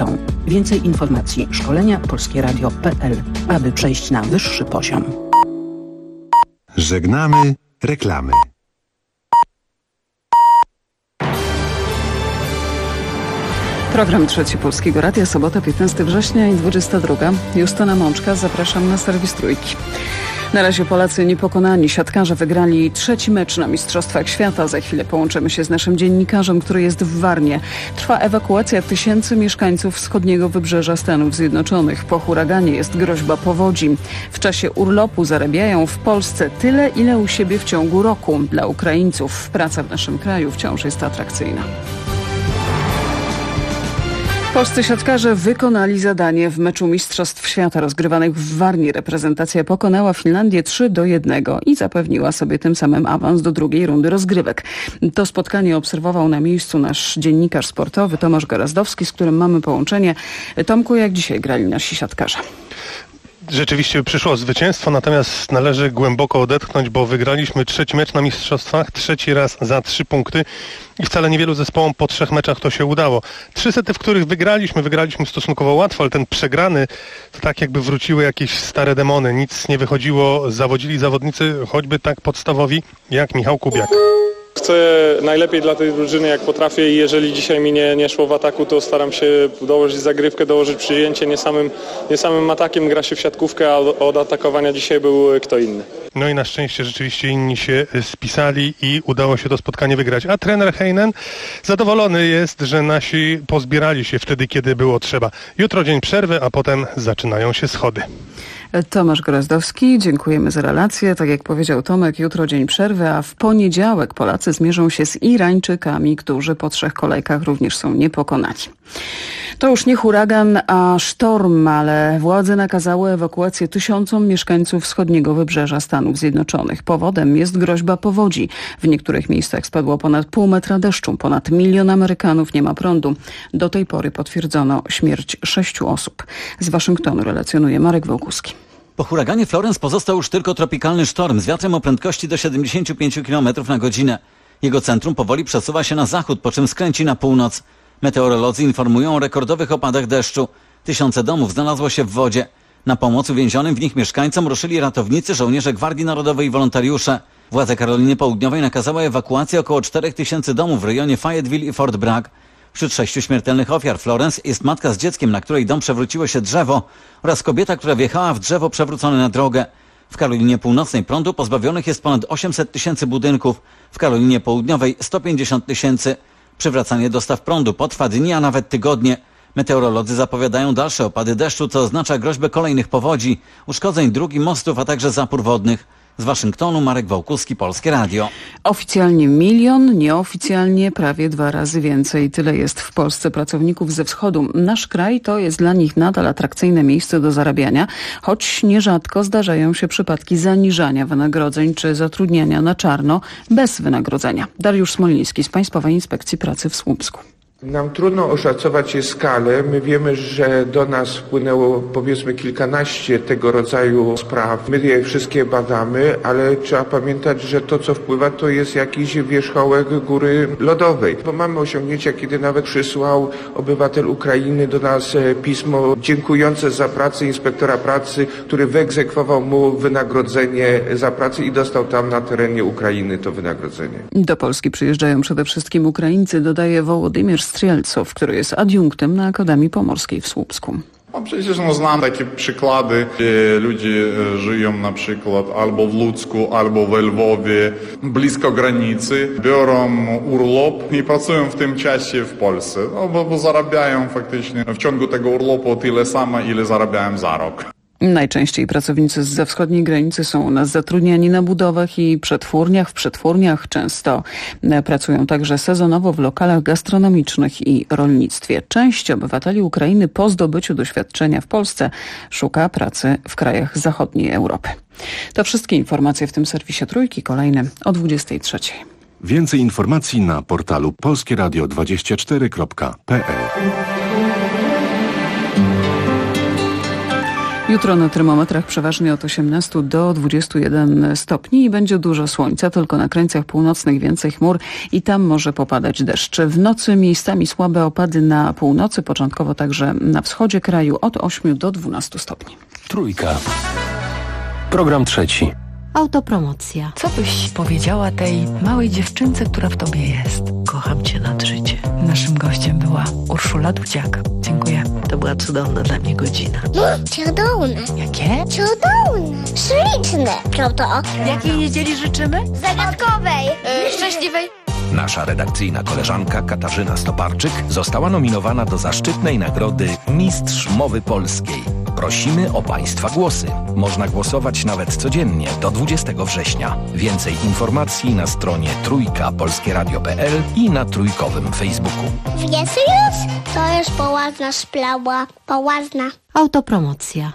kobietą. Więcej informacji szkolenia polskieradio.pl, aby przejść na wyższy poziom. Żegnamy reklamy. Program Trzeci Polskiego Radia, sobota 15 września i 22. Justyna Mączka, zapraszam na serwis Trójki. Na razie Polacy niepokonani. Siatkarze wygrali 3. mecz na Mistrzostwach Świata. Za chwilę połączymy się z naszym dziennikarzem, który jest w Warnie. Trwa ewakuacja tysięcy mieszkańców wschodniego wybrzeża Stanów Zjednoczonych. Po huraganie jest groźba powodzi. W czasie urlopu zarabiają w Polsce tyle, ile u siebie w ciągu roku. Dla Ukraińców praca w naszym kraju wciąż jest atrakcyjna. Polscy siatkarze wykonali zadanie w meczu Mistrzostw Świata rozgrywanych w Warnie. Reprezentacja pokonała Finlandię 3-1 i zapewniła sobie tym samym awans do drugiej rundy rozgrywek. To spotkanie obserwował na miejscu nasz dziennikarz sportowy Tomasz Gorazdowski, z którym mamy połączenie. Tomku, jak dzisiaj grali nasi siatkarze? Rzeczywiście przyszło zwycięstwo, natomiast należy głęboko odetchnąć, bo wygraliśmy 3. mecz na mistrzostwach, 3. raz za 3 punkty i wcale niewielu zespołom po 3 meczach to się udało. 3 sety, w których wygraliśmy stosunkowo łatwo, ale ten przegrany to tak jakby wróciły jakieś stare demony, nic nie wychodziło, zawodzili zawodnicy choćby tak podstawowi jak Michał Kubiak. Chcę najlepiej dla tej drużyny jak potrafię i jeżeli dzisiaj mi nie szło w ataku, to staram się dołożyć zagrywkę, dołożyć przyjęcie. Nie samym atakiem gra się w siatkówkę, a od atakowania dzisiaj był kto inny. No i na szczęście rzeczywiście inni się spisali i udało się to spotkanie wygrać. A trener Heinen zadowolony jest, że nasi pozbierali się wtedy, kiedy było trzeba. Jutro dzień przerwy, a potem zaczynają się schody. Tomasz Gorazdowski, dziękujemy za relację. Tak jak powiedział Tomek, jutro dzień przerwy, a w poniedziałek Polacy zmierzą się z Irańczykami, którzy po 3 kolejkach również są niepokonani. To już nie huragan, a sztorm, ale władze nakazały ewakuację tysiącom mieszkańców wschodniego wybrzeża Stanów Zjednoczonych. Powodem jest groźba powodzi. W niektórych miejscach spadło ponad pół metra deszczu. Ponad 1 milion Amerykanów nie ma prądu. Do tej pory potwierdzono śmierć 6 osób. Z Waszyngtonu relacjonuje Marek Wołkuski. Po huraganie Florence pozostał już tylko tropikalny sztorm z wiatrem o prędkości do 75 km na godzinę. Jego centrum powoli przesuwa się na zachód, po czym skręci na północ. Meteorolodzy informują o rekordowych opadach deszczu. Tysiące domów znalazło się w wodzie. Na pomoc uwięzionym w nich mieszkańcom ruszyli ratownicy, żołnierze Gwardii Narodowej i wolontariusze. Władze Karoliny Południowej nakazały ewakuację około 4000 domów w rejonie Fayetteville i Fort Bragg. Wśród 6 śmiertelnych ofiar Florence jest matka z dzieckiem, na której dom przewróciło się drzewo, oraz kobieta, która wjechała w drzewo przewrócone na drogę. W Karolinie Północnej prądu pozbawionych jest ponad 800 000 budynków, w Karolinie Południowej 150 000. Przywracanie dostaw prądu potrwa dni, a nawet tygodnie. Meteorolodzy zapowiadają dalsze opady deszczu, co oznacza groźbę kolejnych powodzi, uszkodzeń dróg i mostów, a także zapór wodnych. Z Waszyngtonu Marek Wołkuski, Polskie Radio. Oficjalnie 1 milion, nieoficjalnie prawie 2 razy więcej. Tyle jest w Polsce pracowników ze wschodu. Nasz kraj to jest dla nich nadal atrakcyjne miejsce do zarabiania, choć nierzadko zdarzają się przypadki zaniżania wynagrodzeń czy zatrudniania na czarno bez wynagrodzenia. Dariusz Smoliński z Państwowej Inspekcji Pracy w Słupsku. Nam trudno oszacować jej skalę. My wiemy, że do nas wpłynęło powiedzmy kilkanaście tego rodzaju spraw. My je wszystkie badamy, ale trzeba pamiętać, że to co wpływa to jest jakiś wierzchołek góry lodowej. Bo mamy osiągnięcia, kiedy nawet przysłał obywatel Ukrainy do nas pismo dziękujące za pracę inspektora pracy, który wyegzekwował mu wynagrodzenie za pracę i dostał tam na terenie Ukrainy to wynagrodzenie. Do Polski przyjeżdżają przede wszystkim Ukraińcy, dodaje Wołodymyr Strielcow, który jest adiunktem na Akademii Pomorskiej w Słupsku. Przecież znam takie przykłady, gdzie ludzie żyją na przykład albo w Ludzku, albo w Lwowie, blisko granicy, biorą urlop i pracują w tym czasie w Polsce, bo zarabiają faktycznie w ciągu tego urlopu tyle samo, ile zarabiałem za rok. Najczęściej pracownicy zza wschodniej granicy są u nas zatrudniani na budowach i przetwórniach. W przetwórniach często pracują także sezonowo w lokalach gastronomicznych i rolnictwie. Część obywateli Ukrainy po zdobyciu doświadczenia w Polsce szuka pracy w krajach zachodniej Europy. To wszystkie informacje w tym serwisie Trójki. Kolejne o 23. Więcej informacji na portalu polskieradio24.pl. Jutro na termometrach przeważnie od 18 do 21 stopni i będzie dużo słońca, tylko na krańcach północnych więcej chmur i tam może popadać deszcz. W nocy miejscami słabe opady na północy, początkowo także na wschodzie kraju od 8 do 12 stopni. Trójka. Program trzeci. Autopromocja. Co byś powiedziała tej małej dziewczynce, która w tobie jest? Kocham cię nad życie. Naszym gościem była Urszula Dudziak. Dziękuję. To była cudowna dla mnie godzina. Cudowne. Jakie? Cudowne. Śliczne. Co to? Jakiej niedzieli życzymy? Zagadkowej. Szczęśliwej. Nasza redakcyjna koleżanka Katarzyna Stoparczyk została nominowana do zaszczytnej nagrody Mistrz Mowy Polskiej. Prosimy o Państwa głosy. Można głosować nawet codziennie do 20 września. Więcej informacji na stronie trójkapolskieradio.pl i na trójkowym Facebooku. Wiesz już? To jest poważna sprawa. Poważna. Autopromocja.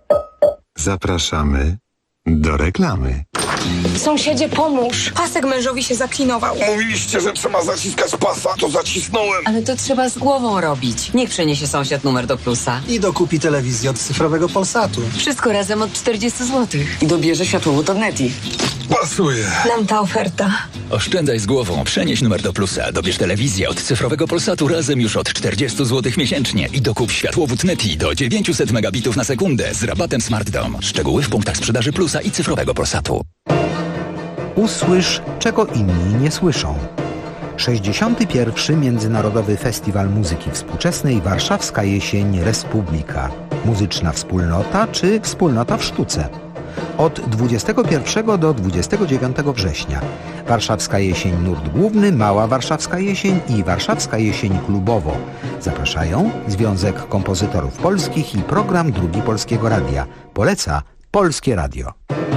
Zapraszamy do reklamy. Sąsiedzie, pomóż. Pasek mężowi się zaklinował. Mówiliście, że trzeba zaciskać pasa, to zacisnąłem. Ale to trzeba z głową robić. Niech przeniesie sąsiad numer do Plusa. I dokupi telewizję od cyfrowego Polsatu. Wszystko razem od 40 zł. I dobierze światłowód od Neti. Pasuje. Nam ta oferta. Oszczędzaj z głową. Przenieś numer do Plusa. Dobierz telewizję od cyfrowego Polsatu razem już od 40 zł miesięcznie. I dokup światłowód Neti do 900 megabitów na sekundę z rabatem Smart Dom. Szczegóły w punktach sprzedaży Plusa i cyfrowego Polsatu. Usłysz, czego inni nie słyszą. 61. Międzynarodowy Festiwal Muzyki Współczesnej Warszawska Jesień Republika. Muzyczna wspólnota czy wspólnota w sztuce. Od 21 do 29 września. Warszawska Jesień Nurt Główny, Mała Warszawska Jesień i Warszawska Jesień Klubowo. Zapraszają Związek Kompozytorów Polskich i Program Drugi Polskiego Radia. Poleca Polskie Radio.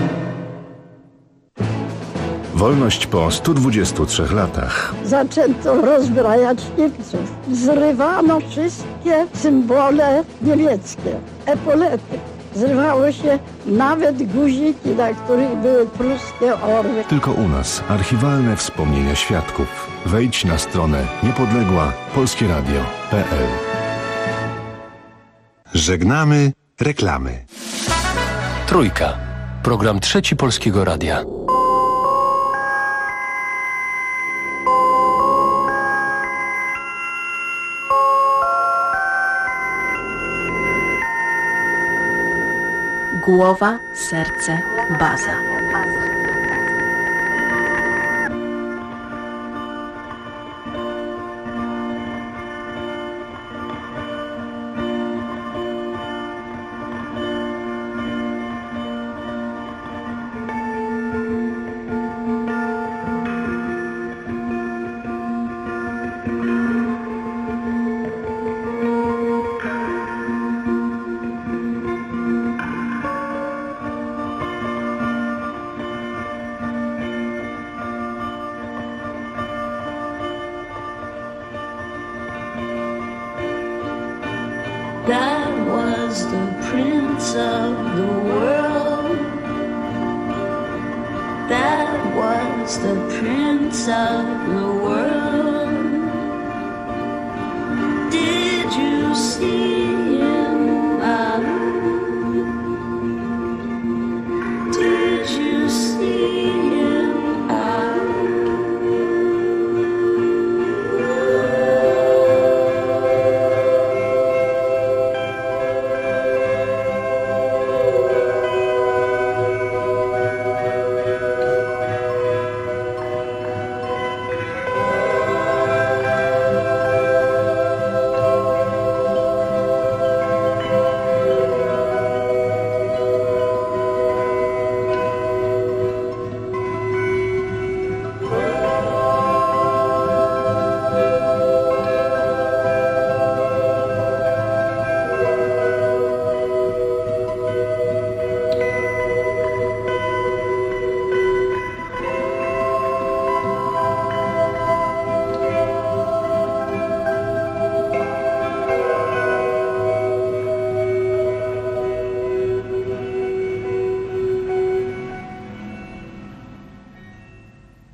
Wolność po 123 latach. Zaczęto rozbrajać Niemców. Zrywano wszystkie symbole niemieckie, epolety. Zrywało się nawet guziki, na których były pruskie orły. Tylko u nas archiwalne wspomnienia świadków. Wejdź na stronę niepodległa-polskieradio.pl. Żegnamy reklamy. Trójka. Program trzeci Polskiego Radia. Głowa, serce, baza. That was the prince of the world. That was the prince of the world. Did you see him out? Did you see him out?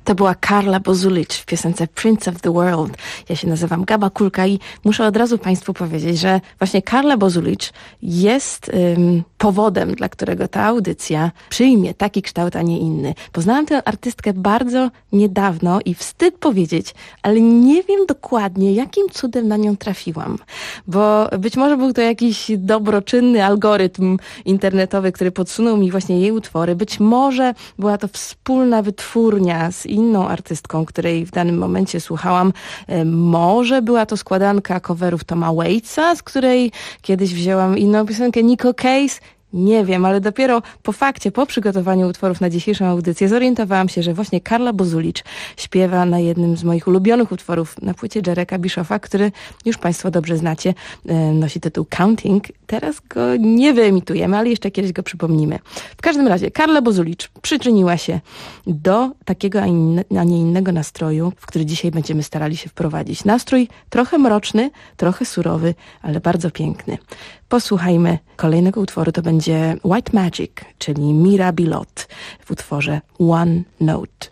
To była Karla Bozulicz w piosence Prince of the World. Ja się nazywam Gaba Kulka i muszę od razu Państwu powiedzieć, że właśnie Karla Bozulicz jest powodem, dla którego ta audycja przyjmie taki kształt, a nie inny. Poznałam tę artystkę bardzo niedawno i wstyd powiedzieć, ale nie wiem dokładnie, jakim cudem na nią trafiłam. Bo być może był to jakiś dobroczynny algorytm internetowy, który podsunął mi właśnie jej utwory. Być może była to wspólna wytwórnia z inną artystką, której w danym momencie słuchałam. Może była to składanka coverów Toma Waitsa, z której kiedyś wzięłam inną piosenkę Nico Case. Nie wiem, ale dopiero po fakcie, po przygotowaniu utworów na dzisiejszą audycję zorientowałam się, że właśnie Karla Bozulicz śpiewa na jednym z moich ulubionych utworów na płycie Jareka Bishoffa, który już Państwo dobrze znacie, nosi tytuł Counting. Teraz go nie wyemitujemy, ale jeszcze kiedyś go przypomnimy. W każdym razie Karla Bozulicz przyczyniła się do takiego, a nie innego nastroju, w który dzisiaj będziemy starali się wprowadzić. Nastrój trochę mroczny, trochę surowy, ale bardzo piękny. Posłuchajmy kolejnego utworu, to będzie White Magic, czyli Mira Bilot w utworze One Note.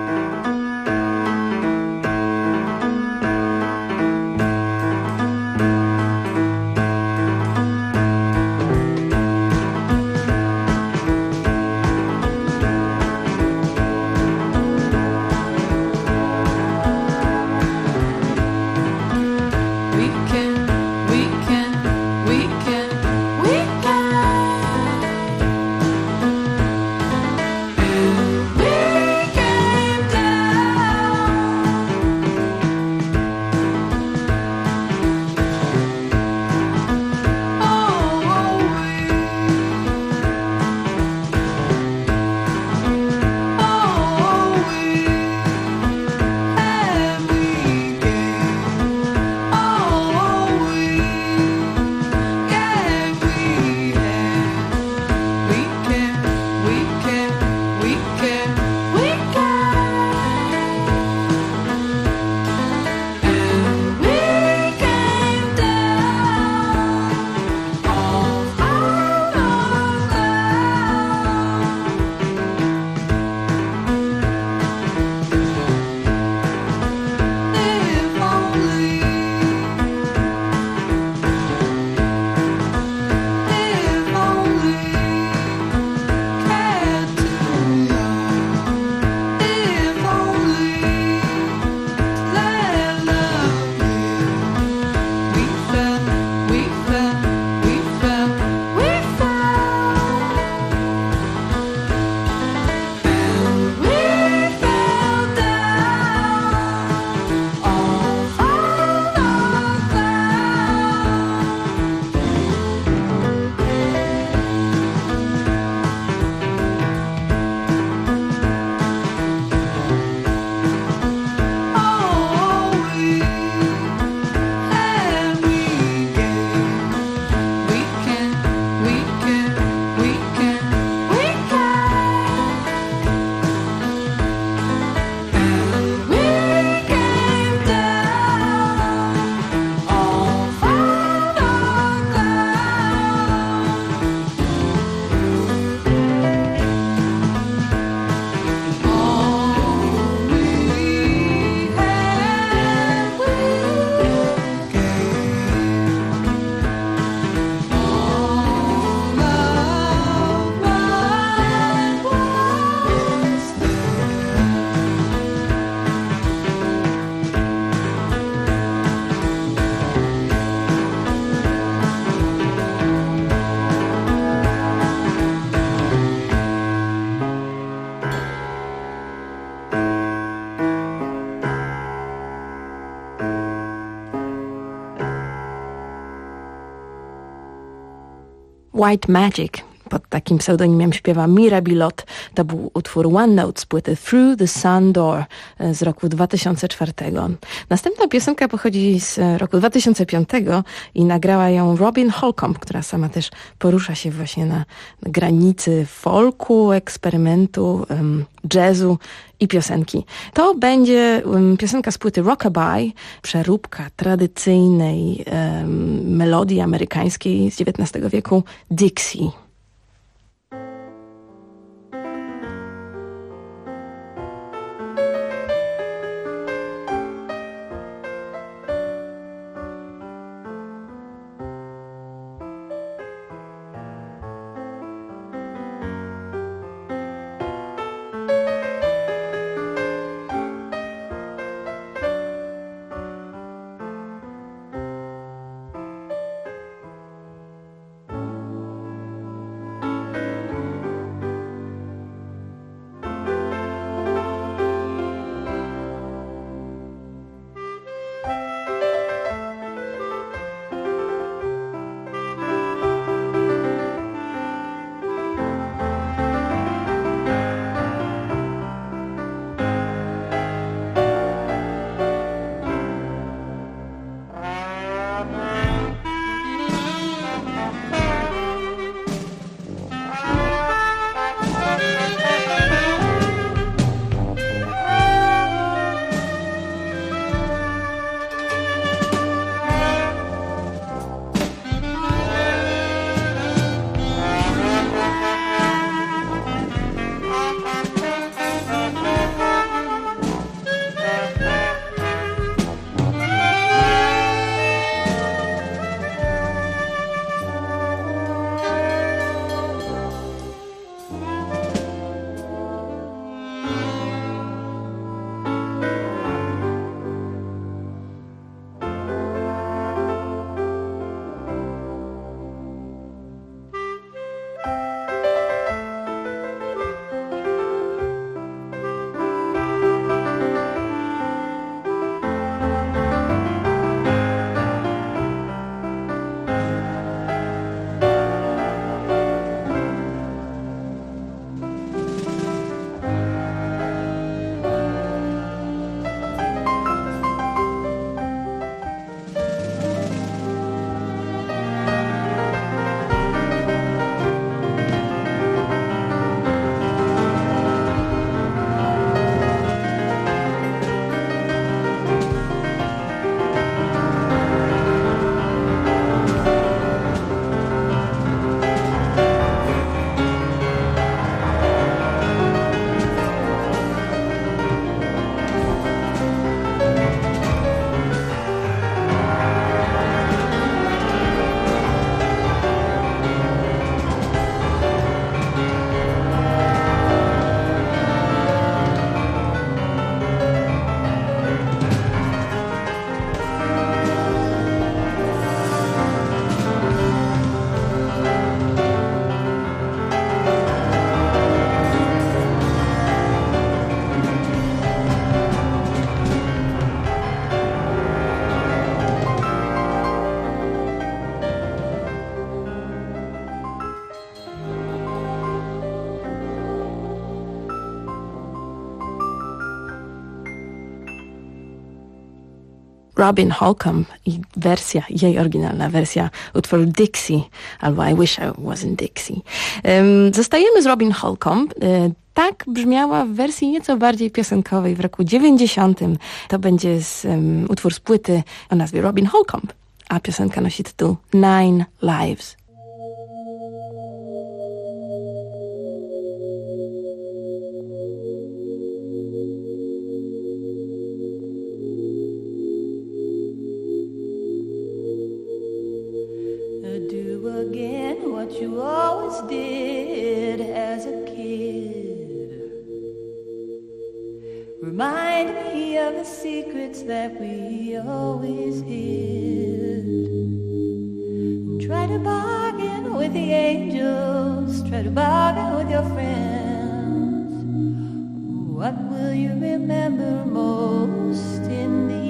White Magic. Pod takim pseudonimem śpiewa Mira Bilot. To był utwór One Note z płyty Through the Sun Door z roku 2004. Następna piosenka pochodzi z roku 2005 i nagrała ją Robin Holcomb, która sama też porusza się właśnie na granicy folku, eksperymentu, jazzu i piosenki. To będzie piosenka z płyty Rockabye, przeróbka tradycyjnej melodii amerykańskiej z XIX wieku Dixie. Robin Holcomb i wersja, jej oryginalna wersja utworu Dixie, albo I Wish I Wasn't Dixie. Zostajemy z Robin Holcomb. Tak brzmiała w wersji nieco bardziej piosenkowej w roku 90. To będzie utwór z płyty o nazwie Robin Holcomb, a piosenka nosi tytuł Nine Lives. Do again what you always did as a kid. Remind me of the secrets that we always hid. Try to bargain with the angels, try to bargain with your friends. What will you remember most in the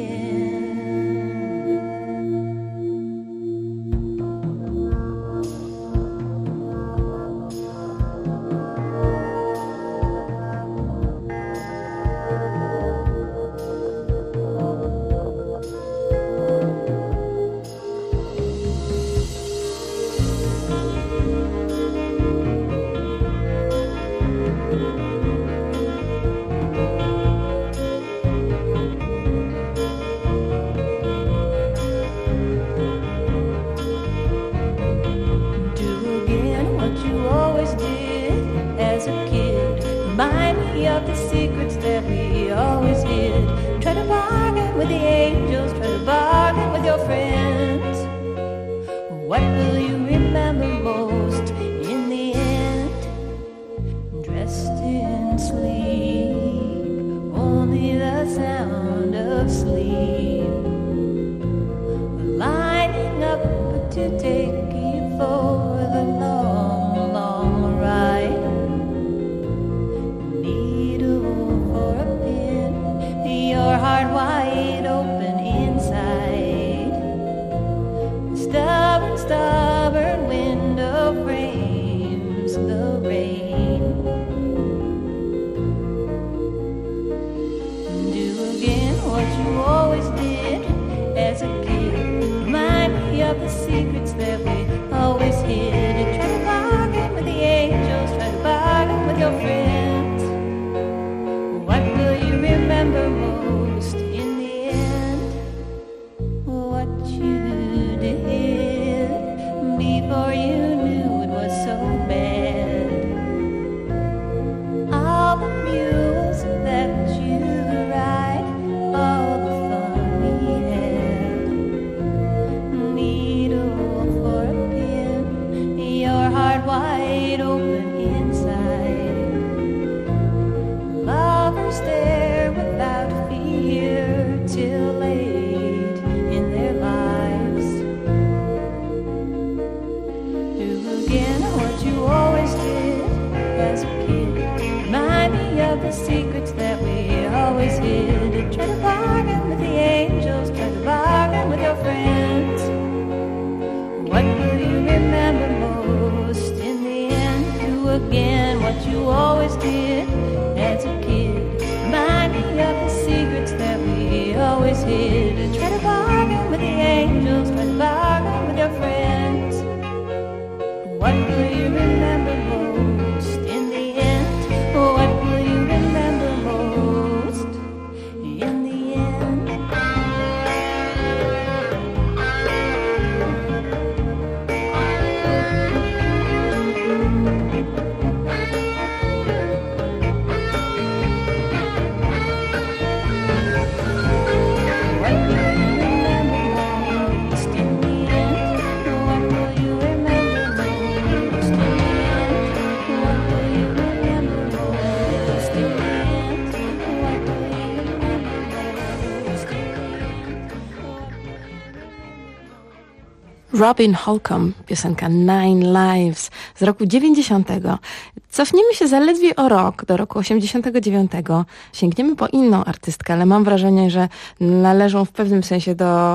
Robin Holcomb, piosenka Nine Lives z roku 90. Cofniemy się zaledwie o rok, do roku 89. Sięgniemy po inną artystkę, ale mam wrażenie, że należą w pewnym sensie do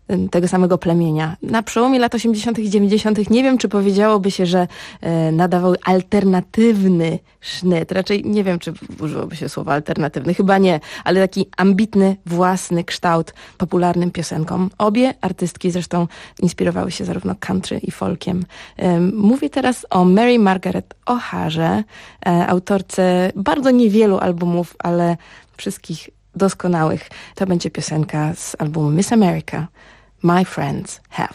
tego samego plemienia. Na przełomie lat 80. i 90. nie wiem, czy powiedziałoby się, że nadawał alternatywny sznyt. Raczej nie wiem, czy użyłoby się słowa alternatywny. Chyba nie, ale taki ambitny, własny kształt popularnym piosenkom. Obie artystki zresztą inspirowały się zarówno country i folkiem. Mówię teraz o Mary Margaret O'Harze, autorce bardzo niewielu albumów, ale wszystkich doskonałych. To będzie piosenka z albumu Miss America, My Friends Have.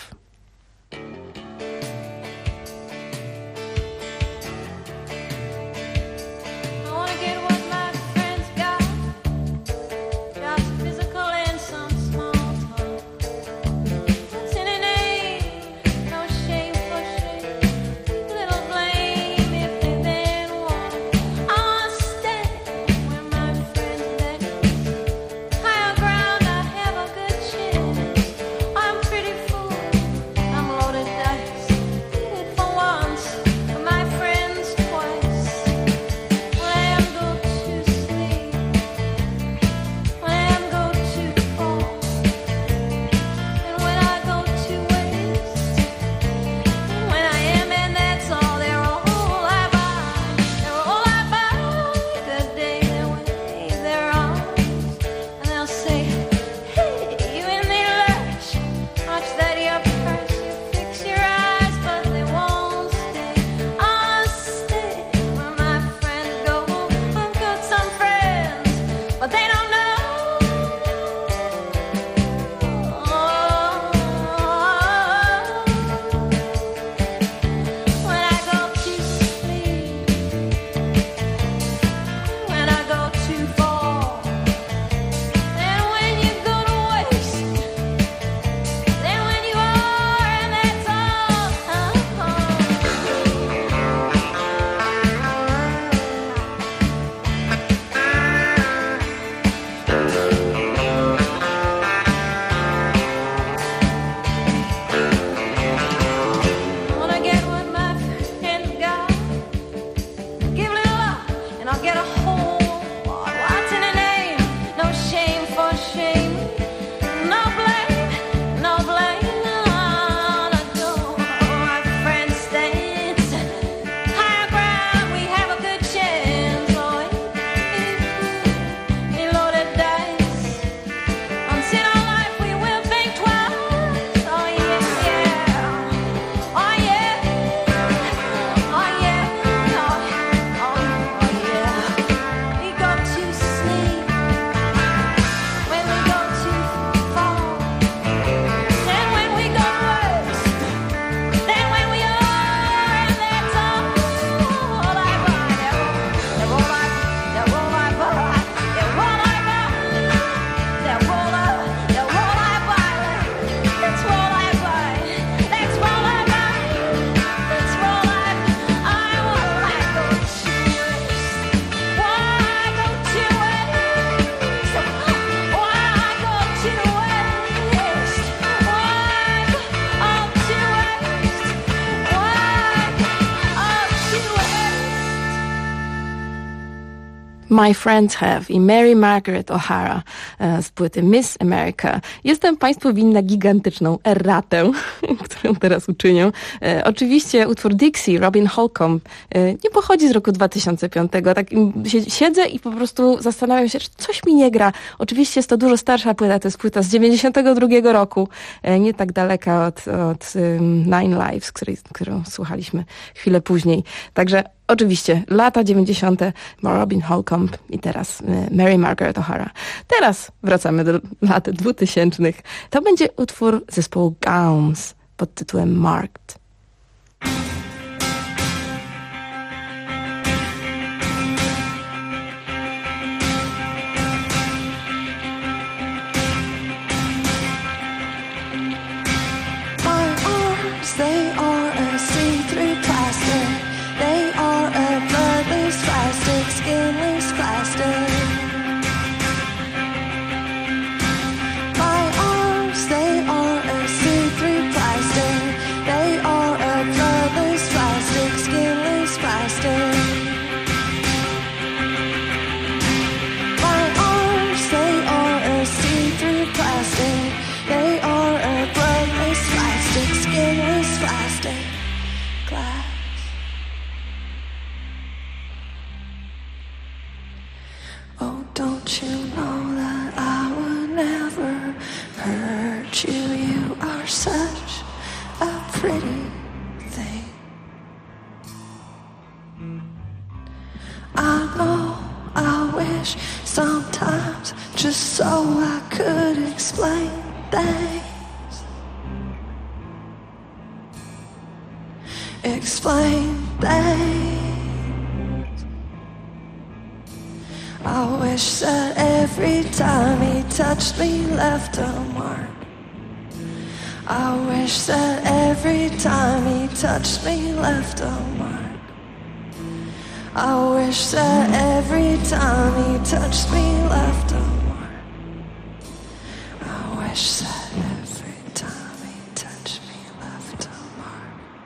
My Friends Have i Mary Margaret O'Hara z płyty Miss America. Jestem Państwu winna gigantyczną erratę, którą teraz uczynię. Oczywiście utwór Dixie, Robin Holcomb, nie pochodzi z roku 2005. Tak siedzę i po prostu zastanawiam się, czy coś mi nie gra. Oczywiście jest to dużo starsza płyta, to jest płyta z 92 roku, nie tak daleka od Nine Lives, którą słuchaliśmy chwilę później. Także oczywiście, lata 90. Robin Holcomb i teraz Mary Margaret O'Hara. Teraz wracamy do lat 2000. To będzie utwór zespołu Gowns pod tytułem Marked. They are a see-through plastic. They are a bloodless plastic, skinless plastic. My arms, they are a see-through plastic. They are just so I could explain things. Explain things. I wish that every time he touched me left a mark. I wish that every time he touched me left a mark. I wish that every time he touched me left a mark. I wish that every time he touched me left a mark.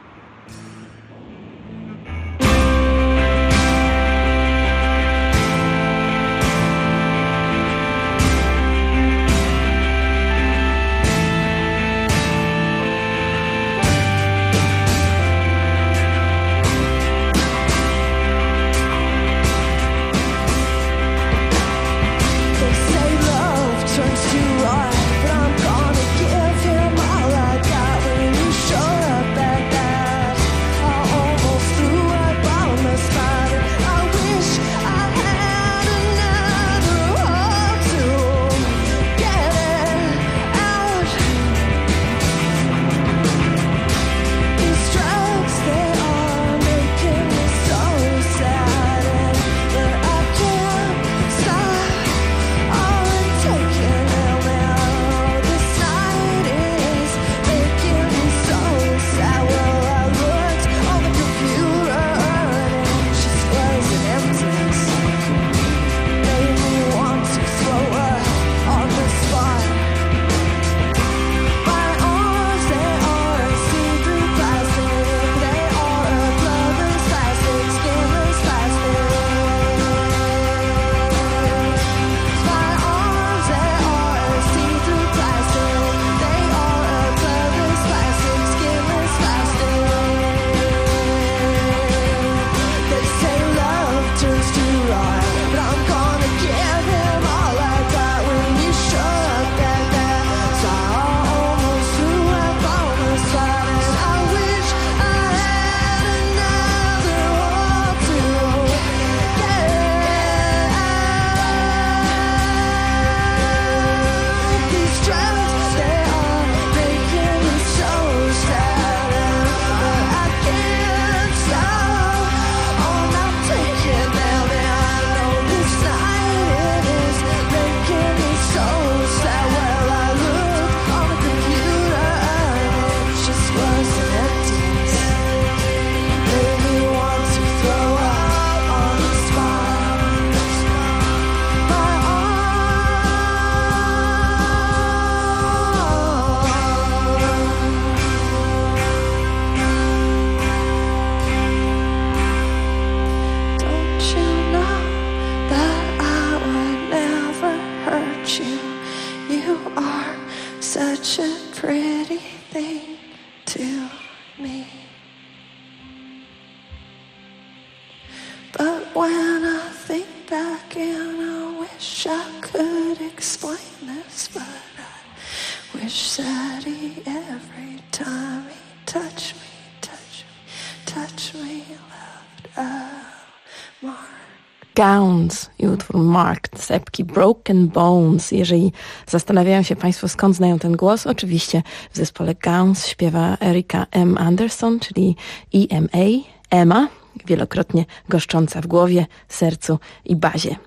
Gowns i utwór Marked z epki Broken Bones. Jeżeli zastanawiają się Państwo, skąd znają ten głos, oczywiście w zespole Gowns śpiewa Erika M. Anderson, czyli EMA, Emma, wielokrotnie goszcząca w głowie, sercu i bazie.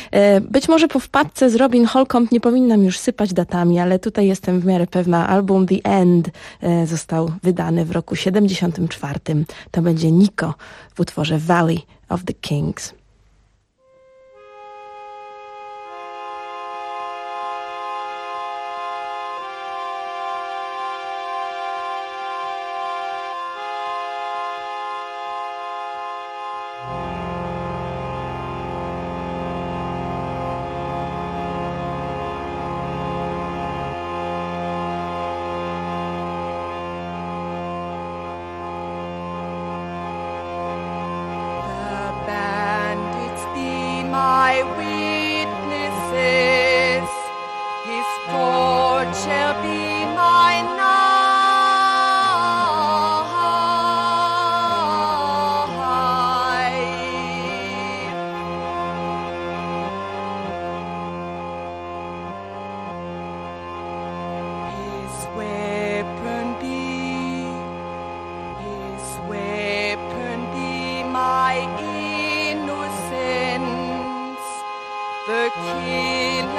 Być może po wpadce z Robin Holcomb nie powinnam już sypać datami, ale tutaj jestem w miarę pewna. Album The End został wydany w roku 74. To będzie Nico w utworze Valley of the Kings. Band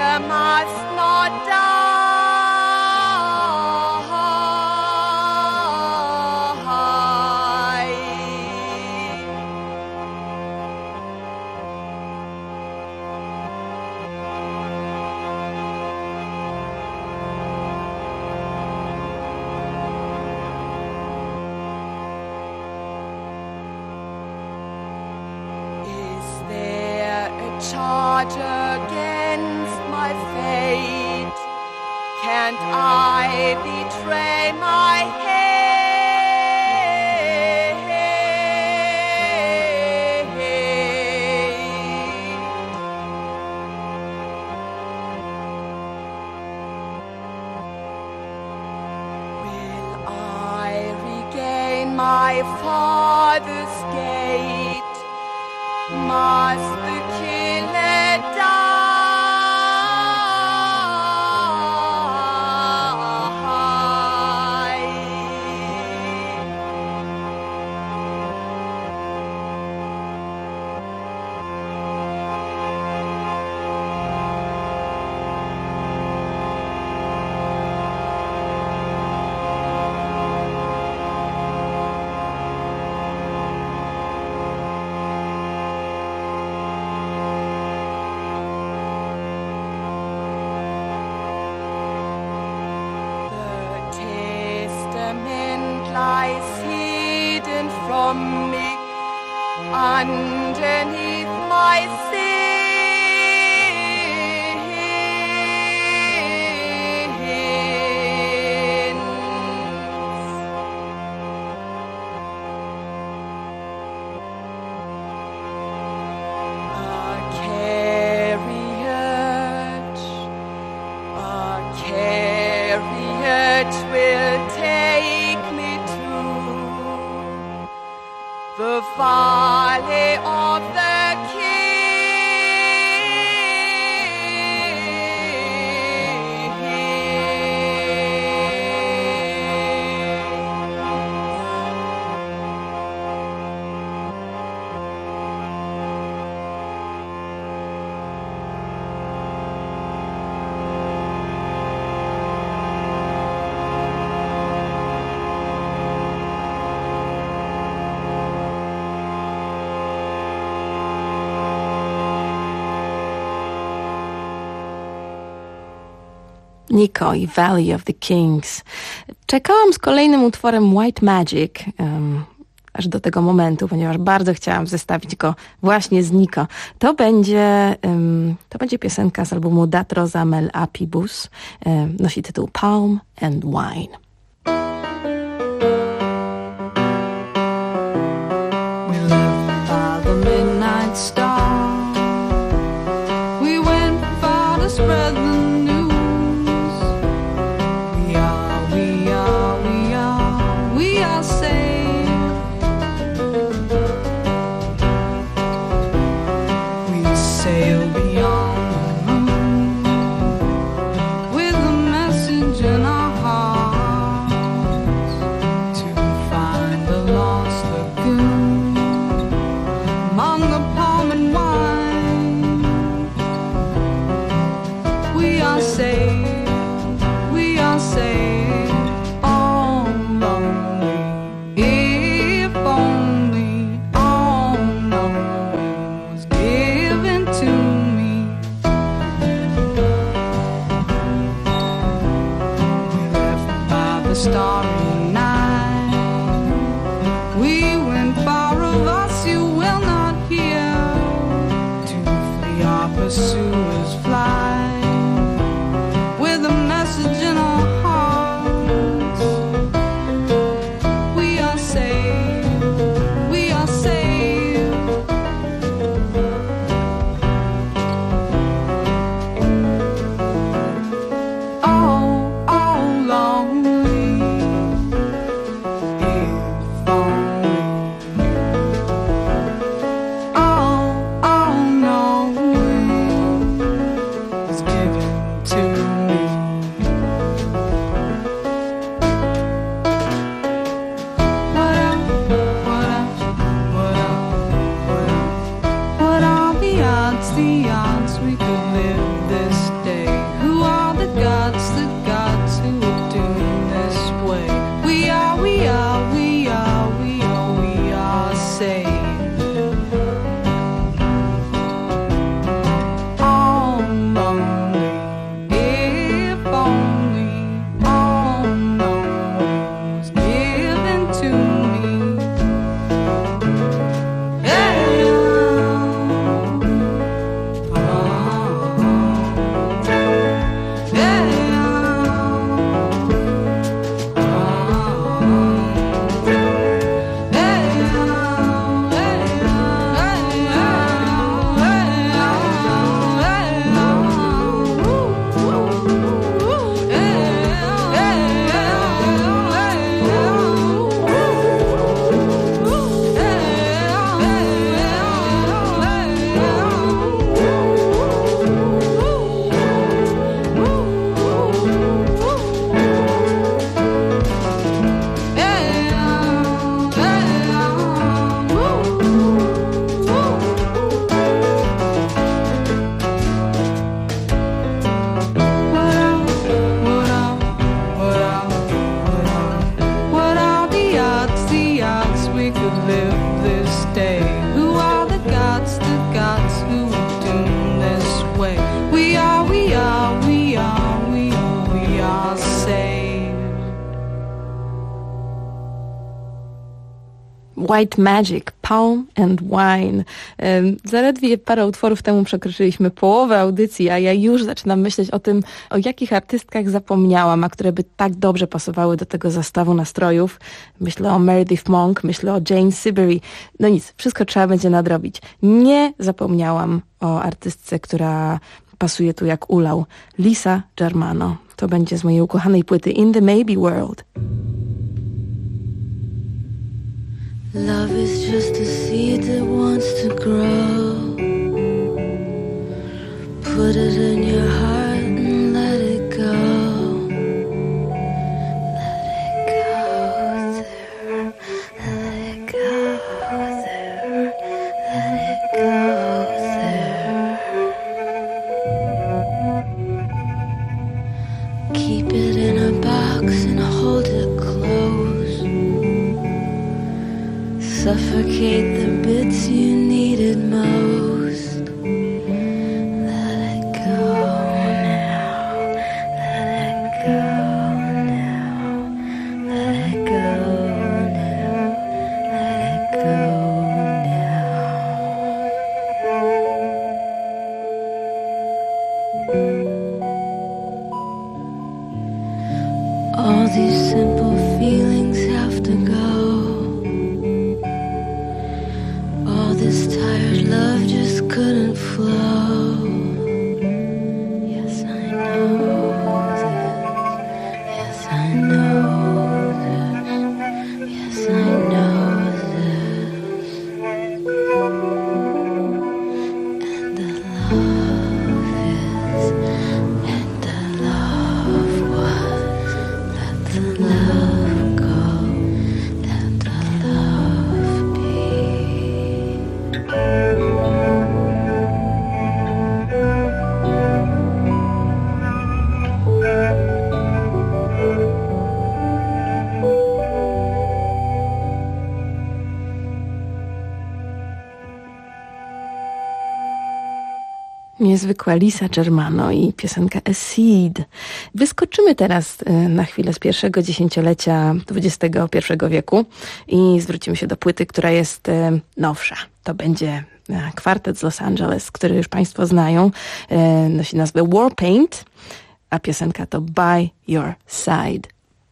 must not die. Charge against my fate, can't I betray my hate? Will I regain my father's gate? Must the killer die? Lies hidden from me underneath my sins. A carriage will take me the valley of the Nico i Valley of the Kings. Czekałam z kolejnym utworem White Magic, aż do tego momentu, ponieważ bardzo chciałam zestawić go właśnie z Nico. To będzie piosenka z albumu Dat Rosa Mel Apibus. Nosi tytuł Palm and Wine. We left by the midnight star. We went far to spread the news. We are saved. We sail beyond the moon with a message in our heart. White Magic, Palm and Wine. Zaledwie parę utworów temu przekroczyliśmy połowę audycji, a ja już zaczynam myśleć o tym, o jakich artystkach zapomniałam, a które by tak dobrze pasowały do tego zestawu nastrojów. Myślę o Meredith Monk, myślę o Jane Siberry. No nic, wszystko trzeba będzie nadrobić. Nie zapomniałam o artystce, która pasuje tu jak ulał. Lisa Germano. To będzie z mojej ukochanej płyty In the Maybe World. Love is just a seed that wants to grow. Put it in your heart and let it go. Let it go there. Let it go there. Let it go there. Keep it in a box and hold it close. Suffocate the bits you needed most. Let it go now. Let it go now. Let it go now. Let it go now. All these simple feelings have to go. This tired love just couldn't flow. Yes, I know this. Yes, I know this. Yes, I know this. And the love is, and the love was. Let the love go. Let the love be. Niezwykła Lisa Germano i piosenka A Seed. Wyskoczymy teraz na chwilę z pierwszego dziesięciolecia XXI wieku i zwrócimy się do płyty, która jest nowsza. To będzie kwartet z Los Angeles, który już Państwo znają. Nosi nazwę Warpaint, a piosenka to By Your Side.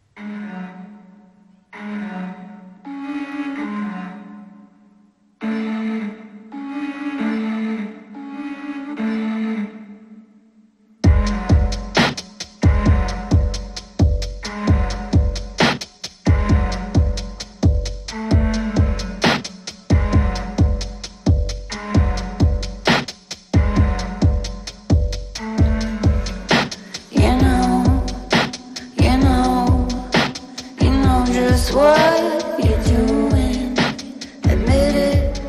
What you're doing, admit it.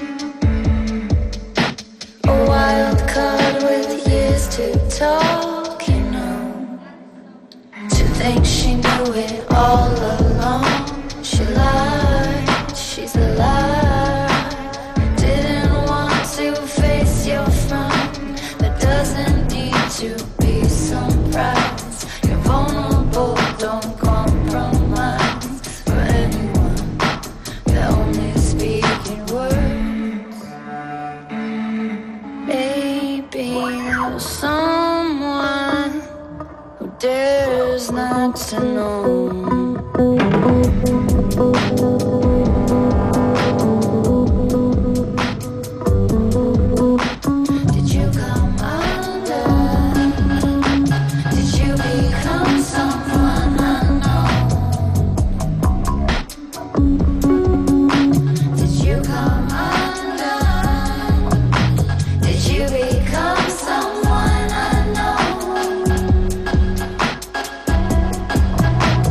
A wild card with years to talk, you know. To think she knew it all along. She lied, she's a liar. Didn't want to face your front. There doesn't need to be surprise. You're vulnerable, don't compromise. Someone who dares not to know. Did you come undone? Did you become someone unknown? Did you come undone? Did you become someone unknown?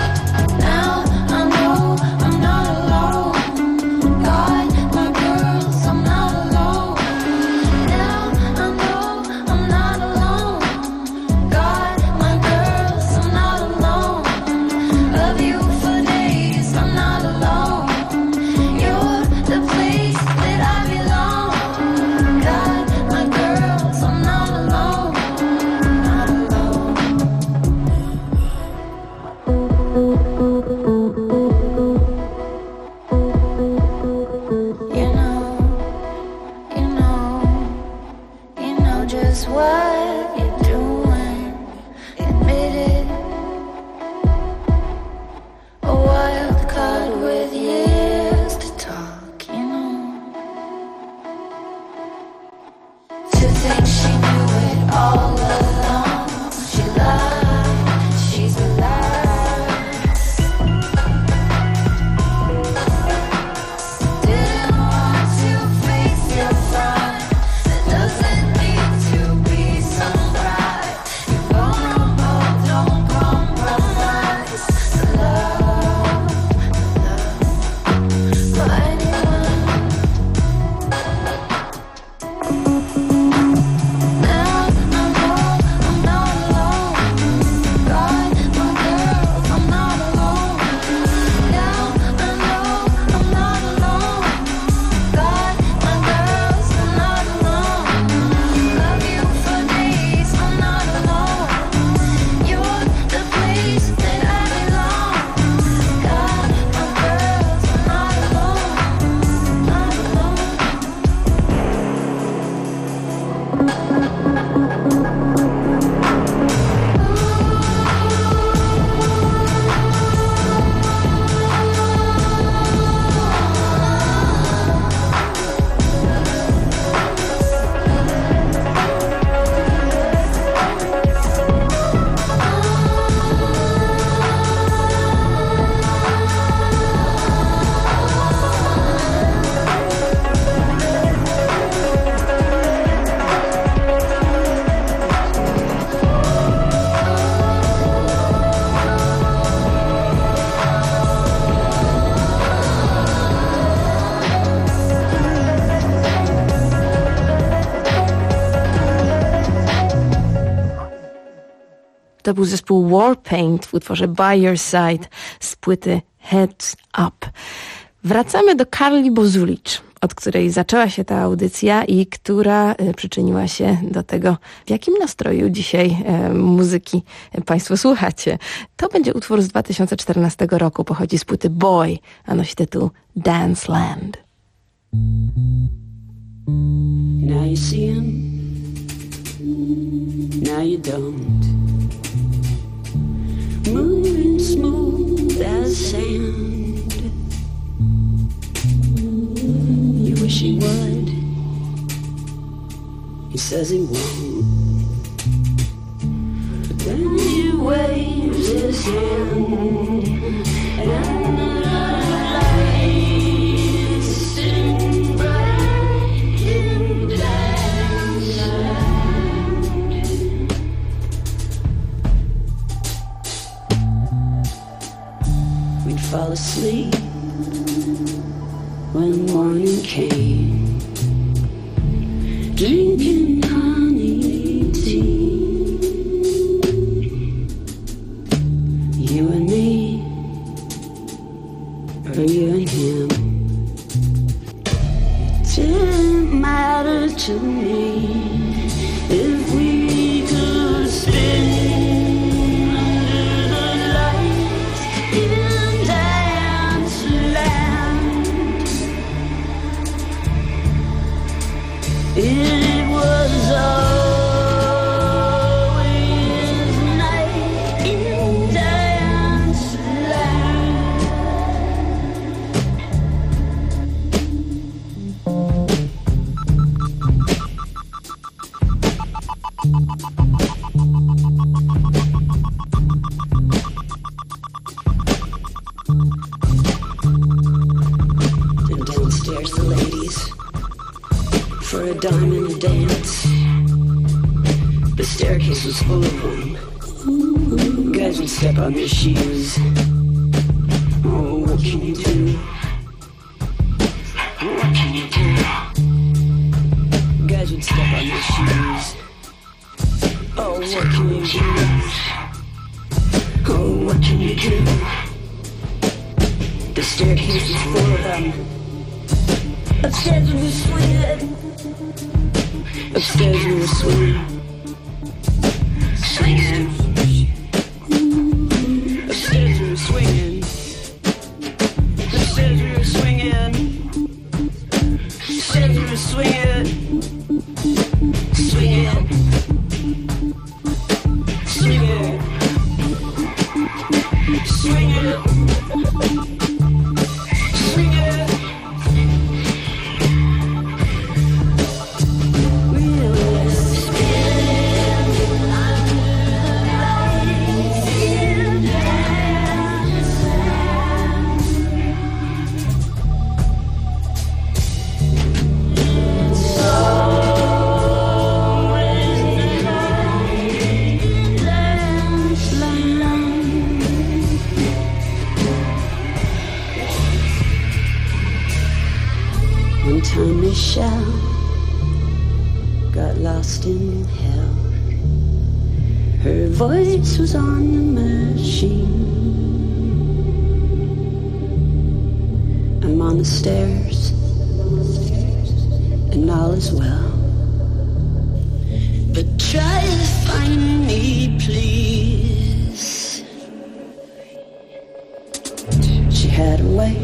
To był zespół Warpaint w utworze By Your Side z płyty Heads Up. Wracamy do Karli Bozulicz, od której zaczęła się ta audycja i która przyczyniła się do tego, w jakim nastroju dzisiaj muzyki Państwo słuchacie. To będzie utwór z 2014 roku, pochodzi z płyty Boy, a nosi tytuł Dance Land. Now you see him, now you don't. Moving smooth as sand. You wish he would. He says he won't. But then he waves his hand, and the lights sing bright in Danceland. We'd fall asleep when morning came, drinking honey tea. You and me, or you and him, didn't matter to me if we could spin under the lights in Danceland. It was always night in Danceland. And downstairs the ladies, for a dime and a dance. The staircase was full of them. Guys would step on their shoes. Oh, what can you do? What can you do? Guys would step on their shoes. Oh, what can you do? Oh, what can you do? The staircase was full of them. Upstairs we were swinging. Upstairs we were swinging. Swinging. Upstairs we were swinging. Upstairs we were swinging. Upstairs we were swinging. Swinging. Swinging. Swinging. Swinging. Time Michelle got lost in hell. Her voice was on the machine. I'm on the stairs, and all is well. But try to find me, please. She had a way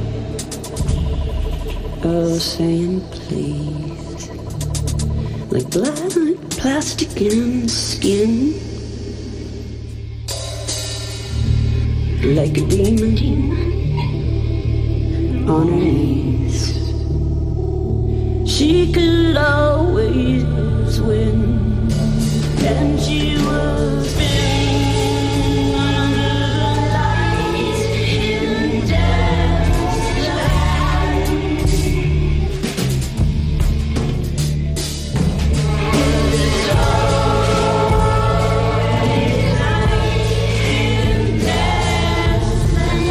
of saying please, like black plastic and skin, like a demon on her knees. She could always win, and she was spinning under the lights in Danceland. It's always night in Danceland.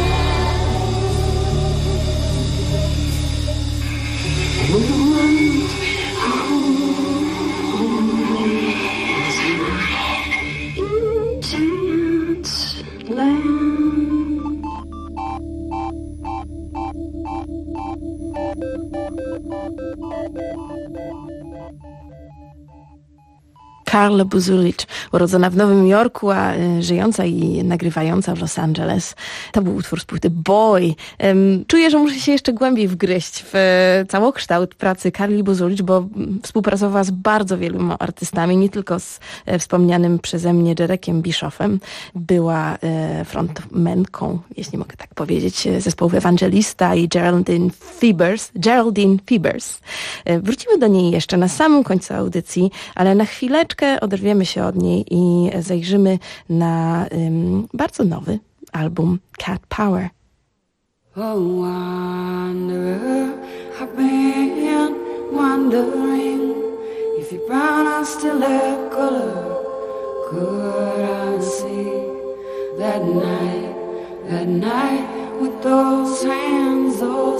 Carla Bozulich, urodzona w Nowym Jorku, a żyjąca i nagrywająca w Los Angeles. To był utwór z płyty Boy. Czuję, że muszę się jeszcze głębiej wgryźć w całokształt pracy Carli Bozulich, bo współpracowała z bardzo wieloma artystami, nie tylko z wspomnianym przeze mnie Derekiem Bischoffem. Była frontmanką, jeśli mogę tak powiedzieć, zespołów Evangelista i Geraldine Fiebers. Wrócimy do niej jeszcze na samym końcu audycji, ale na chwileczkę oderwiemy się od niej i zajrzymy na bardzo nowy album Cat Power. Oh, wanderer, I've been wondering if your brown eyes still have color. Could I see that night with those hands,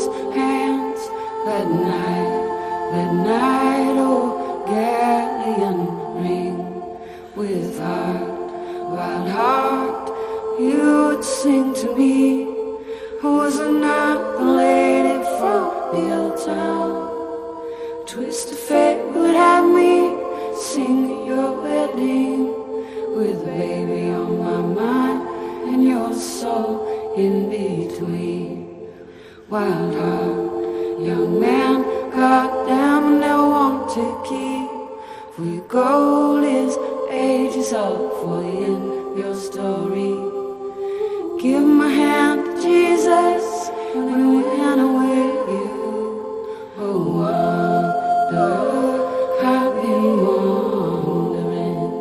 that night, oh, galleon ring with wild heart, you would sing to me. Was I not the lady from the old town? Twist of fate would have me sing at your wedding, with baby on my mind and your soul in between. Wild heart, young man, goddamn, never want to keep. For your gold is ages old, for in your story. Give my hand to Jesus and went away you. Oh, wonder, I've been wondering.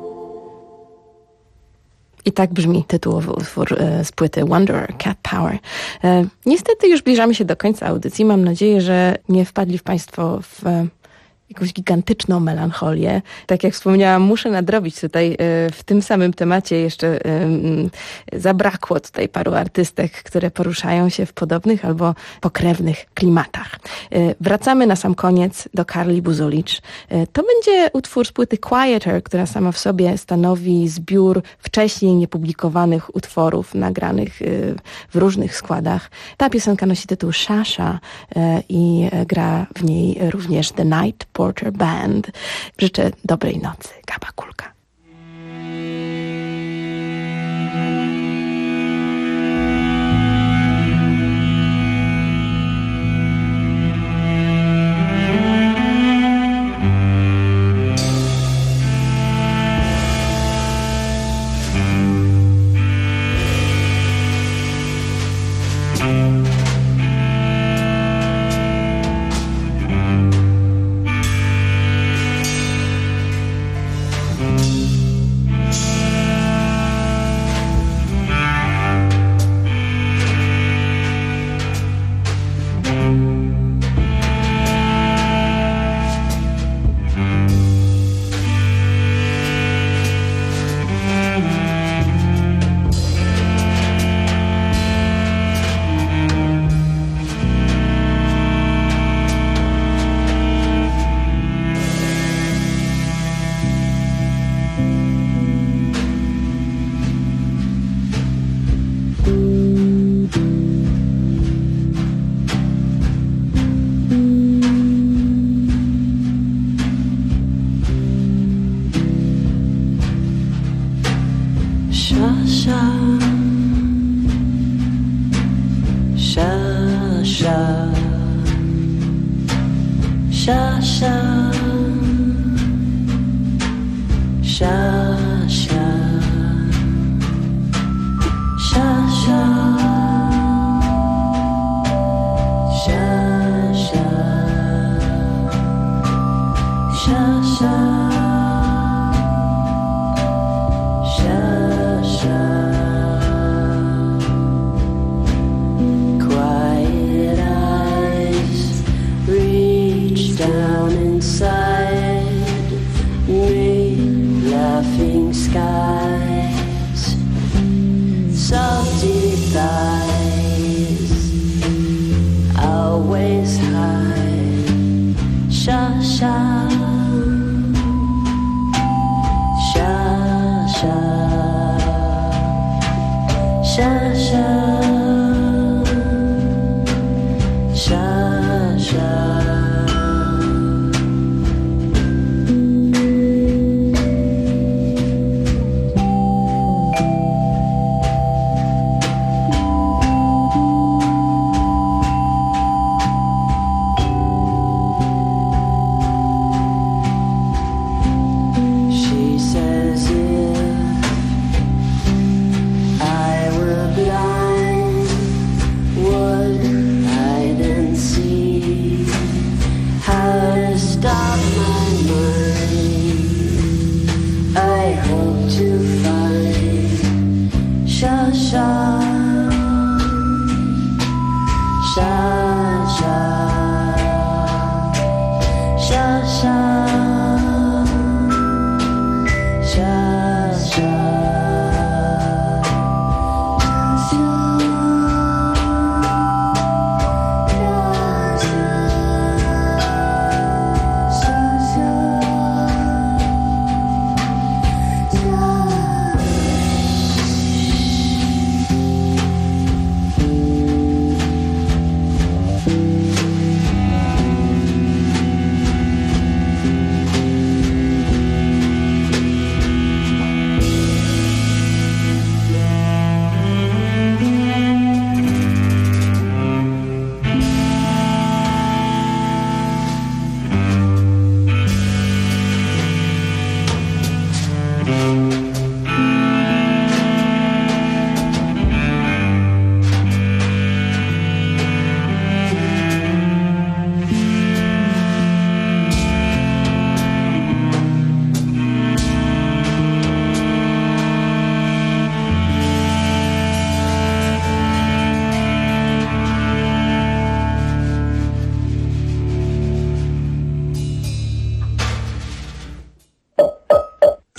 I tak brzmi tytułowy utwór z płyty Wanderer, Cat Power. Niestety już zbliżamy się do końca audycji. Mam nadzieję, że nie wpadli Państwo w jakąś gigantyczną melancholię. Tak jak wspomniałam, muszę nadrobić tutaj w tym samym temacie. Jeszcze zabrakło tutaj paru artystek, które poruszają się w podobnych albo pokrewnych klimatach. Wracamy na sam koniec do Carli Bozulich. To będzie utwór z płyty Quieter, która sama w sobie stanowi zbiór wcześniej niepublikowanych utworów nagranych w różnych składach. Ta piosenka nosi tytuł Shasha i gra w niej również The Night Porter Band. Życzę dobrej nocy. Gaba Kulka.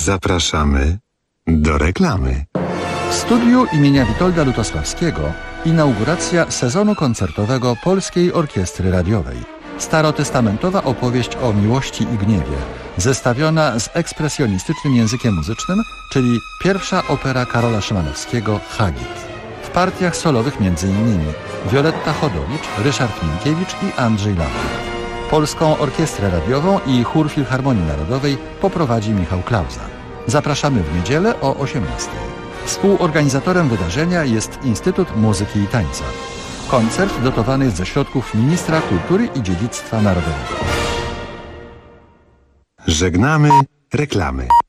Zapraszamy do reklamy. W studiu imienia Witolda Lutosławskiego inauguracja sezonu koncertowego Polskiej Orkiestry Radiowej. Starotestamentowa opowieść o miłości i gniewie, zestawiona z ekspresjonistycznym językiem muzycznym, czyli pierwsza opera Karola Szymanowskiego Hagit. W partiach solowych m.in. Wioletta Chodowicz, Ryszard Minkiewicz i Andrzej Lampy. Polską Orkiestrę Radiową i Chór Filharmonii Narodowej poprowadzi Michał Klauza. Zapraszamy w niedzielę o 18:00. Współorganizatorem wydarzenia jest Instytut Muzyki i Tańca. Koncert dotowany jest ze środków Ministra Kultury i Dziedzictwa Narodowego. Żegnamy reklamy.